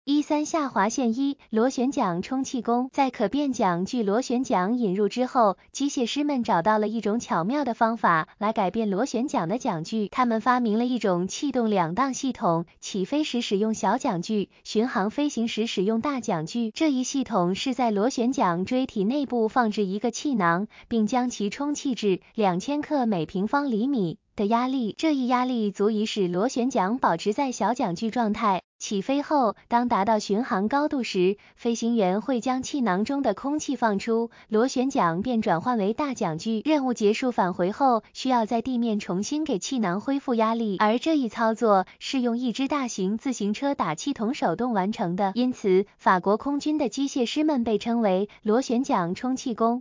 13下划线1螺旋桨充气弓。在可变桨具螺旋桨引入之后，机械师们找到了一种巧妙的方法来改变螺旋桨的桨具。他们发明了一种气动两档系统，起飞时使用小桨具，巡航飞行时使用大桨具。这一系统是在螺旋桨锥体内部放置一个气囊，并将其充气至2000克每平方厘米的压力，这一压力足以使螺旋桨保持在小桨具状态。起飞后，当达到巡航高度时，飞行员会将气囊中的空气放出，螺旋桨便转换为大桨具。任务结束返回后，需要在地面重新给气囊恢复压力，而这一操作是用一只大型自行车打气筒手动完成的。因此，法国空军的机械师们被称为螺旋桨充气弓。